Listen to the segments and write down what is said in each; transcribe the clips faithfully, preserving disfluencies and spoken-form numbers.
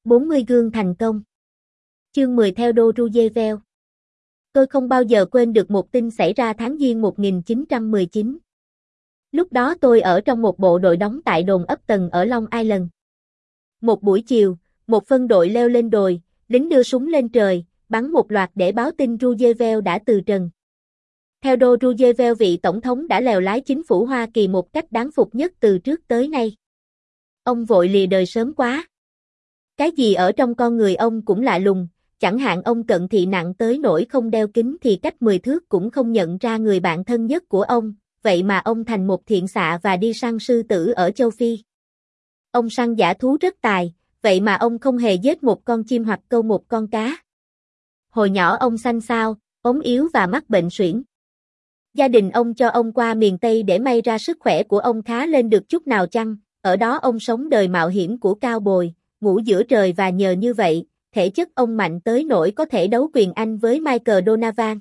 bốn mươi gương thành công. Chương mười Theodore Roosevelt. Tôi không bao giờ quên được một tin xảy ra tháng Giêng một nghìn chín trăm mười chín. Lúc đó tôi ở trong một bộ đội đóng tại đồn Upton ở Long Island. Một buổi chiều, một phân đội leo lên đồi, lính đưa súng lên trời, bắn một loạt để báo tin Roosevelt đã từ trần. Theodore Roosevelt, vị tổng thống đã lèo lái chính phủ Hoa Kỳ một cách đáng phục nhất từ trước tới nay. Ông vội lìa đời sớm quá. Cái gì ở trong con người ông cũng lạ lùng, chẳng hạn ông cận thị nặng tới nỗi không đeo kính thì cách mười thước cũng không nhận ra người bạn thân nhất của ông, vậy mà ông thành một thiện xạ và đi săn sư tử ở châu Phi. Ông săn dã thú rất tài, vậy mà ông không hề giết một con chim hoặc câu một con cá. Hồi nhỏ ông xanh xao, ốm yếu và mắc bệnh suyễn. Gia đình ông cho ông qua miền Tây để may ra sức khỏe của ông khá lên được chút nào chăng, ở đó ông sống đời mạo hiểm của cao bồi, ngủ giữa trời và nhờ như vậy, thể chất ông mạnh tới nỗi có thể đấu quyền Anh với Michael Donovan.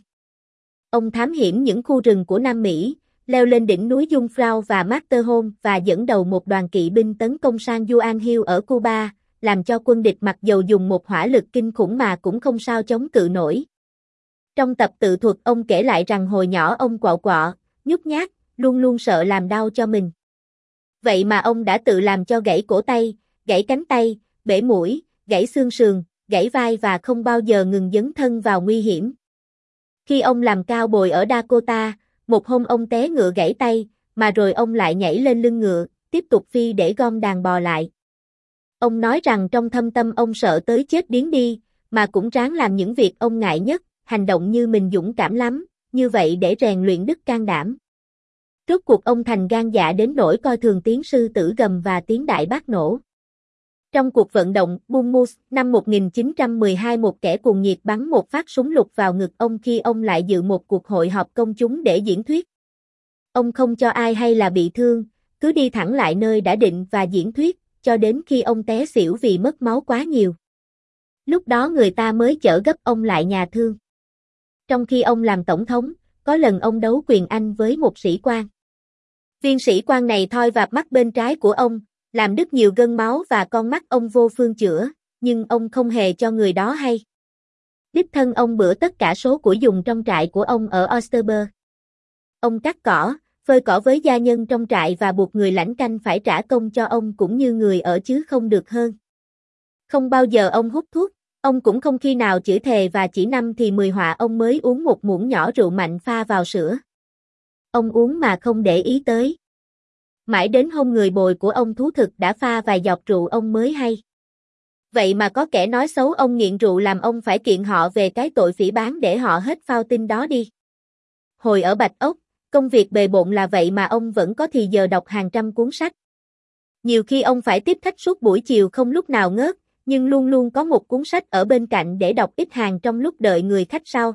Ông thám hiểm những khu rừng của Nam Mỹ, leo lên đỉnh núi Jungfrau và Matterhorn và dẫn đầu một đoàn kỵ binh tấn công San Juan Hill ở Cuba, làm cho quân địch mặc dầu dùng một hỏa lực kinh khủng mà cũng không sao chống cự nổi. Trong tập tự thuật ông kể lại rằng hồi nhỏ ông quạo quọ, nhút nhát, luôn luôn sợ làm đau cho mình. Vậy mà ông đã tự làm cho gãy cổ tay, gãy cánh tay, bể mũi, gãy xương sườn, gãy vai và không bao giờ ngừng dấn thân vào nguy hiểm. Khi ông làm cao bồi ở Dakota, một hôm ông té ngựa gãy tay, mà rồi ông lại nhảy lên lưng ngựa, tiếp tục phi để gom đàn bò lại. Ông nói rằng trong thâm tâm ông sợ tới chết điếng đi, mà cũng ráng làm những việc ông ngại nhất, hành động như mình dũng cảm lắm, như vậy để rèn luyện đức can đảm. Rốt cuộc ông thành gan dạ đến nỗi coi thường tiếng sư tử gầm và tiếng đại bác nổ. Trong cuộc vận động Bull Moose năm một nghìn chín trăm mười hai, một kẻ cuồng nhiệt bắn một phát súng lục vào ngực ông khi ông lại dự một cuộc hội họp công chúng để diễn thuyết. Ông không cho ai hay là bị thương, cứ đi thẳng lại nơi đã định và diễn thuyết, cho đến khi ông té xỉu vì mất máu quá nhiều. Lúc đó người ta mới chở gấp ông lại nhà thương. Trong khi ông làm tổng thống, có lần ông đấu quyền Anh với một sĩ quan. Viên sĩ quan này thoi vạp mắt bên trái của ông, làm đứt nhiều gân máu và con mắt ông vô phương chữa, nhưng ông không hề cho người đó hay. Đích thân ông bữa tất cả số của dùng trong trại của ông ở Oysterberg. Ông cắt cỏ, phơi cỏ với gia nhân trong trại và buộc người lãnh canh phải trả công cho ông cũng như người ở chứ không được hơn. Không bao giờ ông hút thuốc, ông cũng không khi nào chửi thề và chỉ năm thì mười họa ông mới uống một muỗng nhỏ rượu mạnh pha vào sữa. Ông uống mà không để ý tới. Mãi đến hôm người bồi của ông thú thực đã pha vài giọt rượu ông mới hay. Vậy mà có kẻ nói xấu ông nghiện rượu làm ông phải kiện họ về cái tội phỉ báng để họ hết phao tin đó đi. Hồi ở Bạch Ốc, công việc bề bộn là vậy mà ông vẫn có thì giờ đọc hàng trăm cuốn sách. Nhiều khi ông phải tiếp khách suốt buổi chiều không lúc nào ngớt, nhưng luôn luôn có một cuốn sách ở bên cạnh để đọc ít hàng trong lúc đợi người khách sau.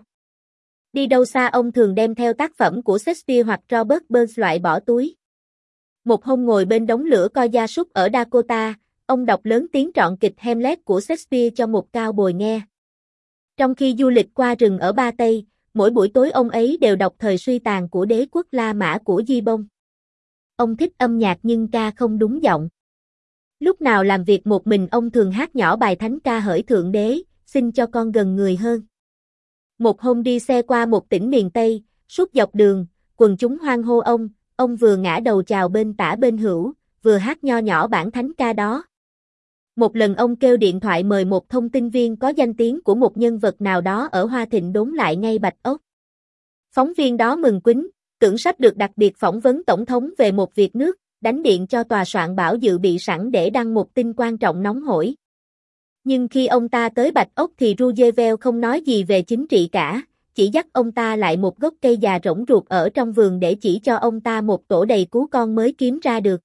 Đi đâu xa ông thường đem theo tác phẩm của Shakespeare hoặc Robert Burns loại bỏ túi. Một hôm ngồi bên đống lửa coi gia súc ở Dakota, ông đọc lớn tiếng trọn kịch Hamlet của Shakespeare cho một cao bồi nghe. Trong khi du lịch qua rừng ở Ba Tây, mỗi buổi tối ông ấy đều đọc Thời suy tàn của đế quốc La Mã của Gibbon. Ông thích âm nhạc nhưng ca không đúng giọng. Lúc nào làm việc một mình ông thường hát nhỏ bài thánh ca hỡi Thượng Đế, xin cho con gần người hơn. Một hôm đi xe qua một tỉnh miền Tây, suốt dọc đường, quần chúng hoan hô ông, ông vừa ngã đầu chào bên tả bên hữu, vừa hát nho nhỏ bản thánh ca đó. Một lần ông kêu điện thoại mời một thông tin viên có danh tiếng của một nhân vật nào đó ở Hoa Thịnh đốn lại ngay Bạch Ốc. Phóng viên đó mừng quýnh, tưởng sắp được đặc biệt phỏng vấn tổng thống về một việc nước, đánh điện cho tòa soạn bảo dự bị sẵn để đăng một tin quan trọng nóng hổi. Nhưng khi ông ta tới Bạch Ốc thì Roosevelt không nói gì về chính trị cả, chỉ dắt ông ta lại một gốc cây già rỗng ruột ở trong vườn để chỉ cho ông ta một tổ đầy cú con mới kiếm ra được.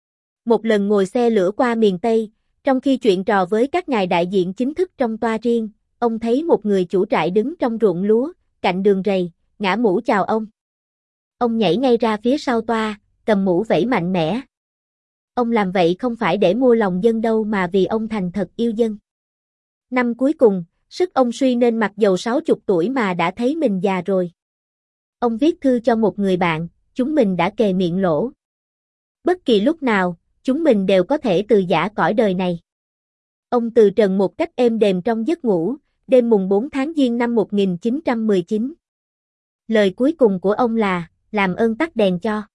Một lần ngồi xe lửa qua miền Tây, trong khi chuyện trò với các ngài đại diện chính thức trong toa riêng, ông thấy một người chủ trại đứng trong ruộng lúa, cạnh đường rầy, ngã mũ chào ông. Ông nhảy ngay ra phía sau toa, cầm mũ vẫy mạnh mẽ. Ông làm vậy không phải để mua lòng dân đâu mà vì ông thành thật yêu dân. Năm cuối cùng, sức ông suy nên mặc dầu sáu chục tuổi mà đã thấy mình già rồi. Ông viết thư cho một người bạn, chúng mình đã kề miệng lỗ. Bất kỳ lúc nào, chúng mình đều có thể từ giã cõi đời này. Ông từ trần một cách êm đềm trong giấc ngủ, đêm mùng bốn tháng Giêng năm một nghìn chín trăm mười chín. Lời cuối cùng của ông là, làm ơn tắt đèn cho.